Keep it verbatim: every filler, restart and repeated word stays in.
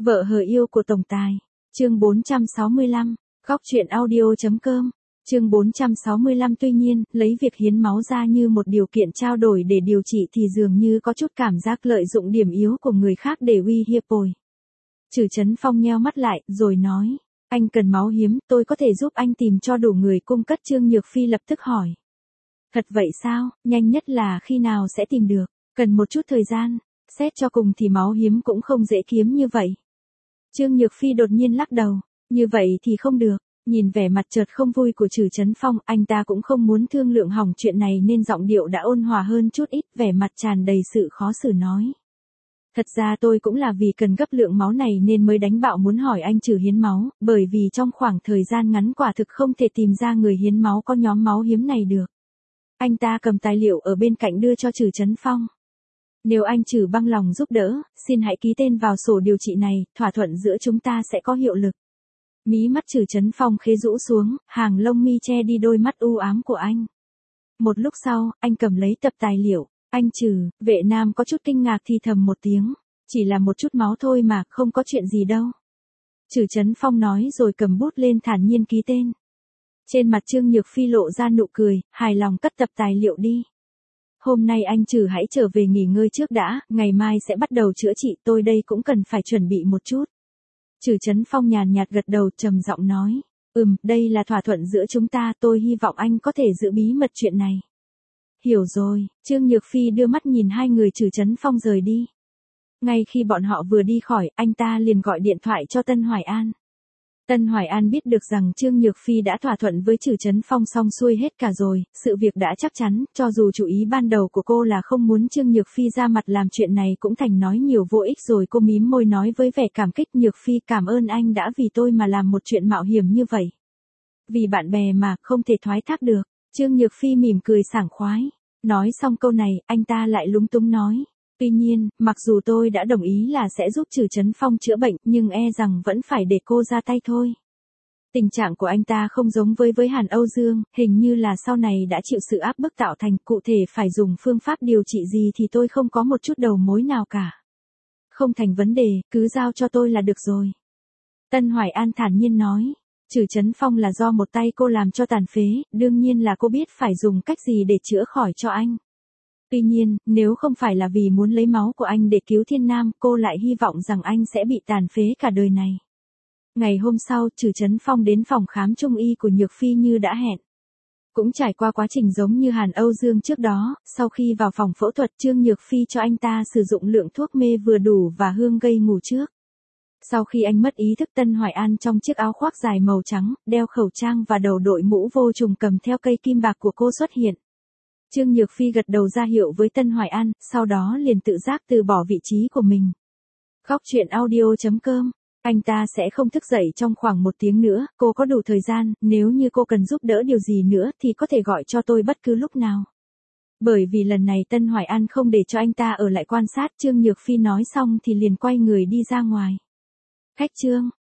Vợ hờ yêu của tổng tài. Chương bốn trăm sáu mươi lăm. Góc truyện audio.com. Chương bốn trăm sáu mươi lăm. Tuy nhiên, lấy việc hiến máu ra như một điều kiện trao đổi để điều trị thì dường như có chút cảm giác lợi dụng điểm yếu của người khác để uy hiếp bồi. Trử Chấn Phong nheo mắt lại, rồi nói, anh cần máu hiếm, tôi có thể giúp anh tìm cho đủ người cung cấp. Trương Nhược Phi lập tức hỏi. Thật vậy sao, nhanh nhất là khi nào sẽ tìm được, cần một chút thời gian, xét cho cùng thì máu hiếm cũng không dễ kiếm như vậy. Trương Nhược Phi đột nhiên lắc đầu, như vậy thì không được. Nhìn vẻ mặt chợt không vui của Trử Chấn Phong, anh ta cũng không muốn thương lượng hỏng chuyện này nên giọng điệu đã ôn hòa hơn chút ít, vẻ mặt tràn đầy sự khó xử nói. Thật ra tôi cũng là vì cần gấp lượng máu này nên mới đánh bạo muốn hỏi anh Trử hiến máu, bởi vì trong khoảng thời gian ngắn quả thực không thể tìm ra người hiến máu có nhóm máu hiếm này được. Anh ta cầm tài liệu ở bên cạnh đưa cho Trử Chấn Phong. Nếu anh Trử băng lòng giúp đỡ, xin hãy ký tên vào sổ điều trị này, thỏa thuận giữa chúng ta sẽ có hiệu lực. Mí mắt Trử Chấn Phong khẽ rũ xuống, hàng lông mi che đi đôi mắt u ám của anh. Một lúc sau, anh cầm lấy tập tài liệu. Anh Trử, vệ nam có chút kinh ngạc thì thầm một tiếng. Chỉ là một chút máu thôi mà, không có chuyện gì đâu. Trử Chấn Phong nói rồi cầm bút lên thản nhiên ký tên. Trên mặt Trương Nhược Phi lộ ra nụ cười, hài lòng cất tập tài liệu đi. Hôm nay anh Trử hãy trở về nghỉ ngơi trước đã, ngày mai sẽ bắt đầu chữa trị, tôi đây cũng cần phải chuẩn bị một chút. Trử Chấn Phong nhàn nhạt gật đầu trầm giọng nói, ừm, đây là thỏa thuận giữa chúng ta, tôi hy vọng anh có thể giữ bí mật chuyện này. Hiểu rồi, Trương Nhược Phi đưa mắt nhìn hai người Trử Chấn Phong rời đi. Ngay khi bọn họ vừa đi khỏi, anh ta liền gọi điện thoại cho Tân Hoài An. Tân Hoài An biết được rằng Trương Nhược Phi đã thỏa thuận với Trử Chấn Phong xong xuôi hết cả rồi, sự việc đã chắc chắn, cho dù chủ ý ban đầu của cô là không muốn Trương Nhược Phi ra mặt làm chuyện này cũng thành nói nhiều vô ích rồi. Cô mím môi nói với vẻ cảm kích, Nhược Phi cảm ơn anh đã vì tôi mà làm một chuyện mạo hiểm như vậy. Vì bạn bè mà, không thể thoái thác được. Trương Nhược Phi mỉm cười sảng khoái. Nói xong câu này, anh ta lại lúng túng nói. Tuy nhiên, mặc dù tôi đã đồng ý là sẽ giúp Trử Chấn Phong chữa bệnh, nhưng e rằng vẫn phải để cô ra tay thôi. Tình trạng của anh ta không giống với với Hàn Âu Dương, hình như là sau này đã chịu sự áp bức tạo thành, cụ thể phải dùng phương pháp điều trị gì thì tôi không có một chút đầu mối nào cả. Không thành vấn đề, cứ giao cho tôi là được rồi. Tân Hoài An thản nhiên nói. Trử Chấn Phong là do một tay cô làm cho tàn phế, đương nhiên là cô biết phải dùng cách gì để chữa khỏi cho anh. Tuy nhiên, nếu không phải là vì muốn lấy máu của anh để cứu Thiên Nam, cô lại hy vọng rằng anh sẽ bị tàn phế cả đời này. Ngày hôm sau, Trử Chấn Phong đến phòng khám trung y của Nhược Phi như đã hẹn. Cũng trải qua quá trình giống như Hàn Âu Dương trước đó, sau khi vào phòng phẫu thuật Trương Nhược Phi cho anh ta sử dụng lượng thuốc mê vừa đủ và hương gây ngủ trước. Sau khi anh mất ý thức, Tân Hoài An trong chiếc áo khoác dài màu trắng, đeo khẩu trang và đầu đội mũ vô trùng cầm theo cây kim bạc của cô xuất hiện. Trương Nhược Phi gật đầu ra hiệu với Tân Hoài An, sau đó liền tự giác từ bỏ vị trí của mình. Góc truyện audio.com. Anh ta sẽ không thức dậy trong khoảng một tiếng nữa, cô có đủ thời gian, nếu như cô cần giúp đỡ điều gì nữa thì có thể gọi cho tôi bất cứ lúc nào. Bởi vì lần này Tân Hoài An không để cho anh ta ở lại quan sát, Trương Nhược Phi nói xong thì liền quay người đi ra ngoài. Khách Trương,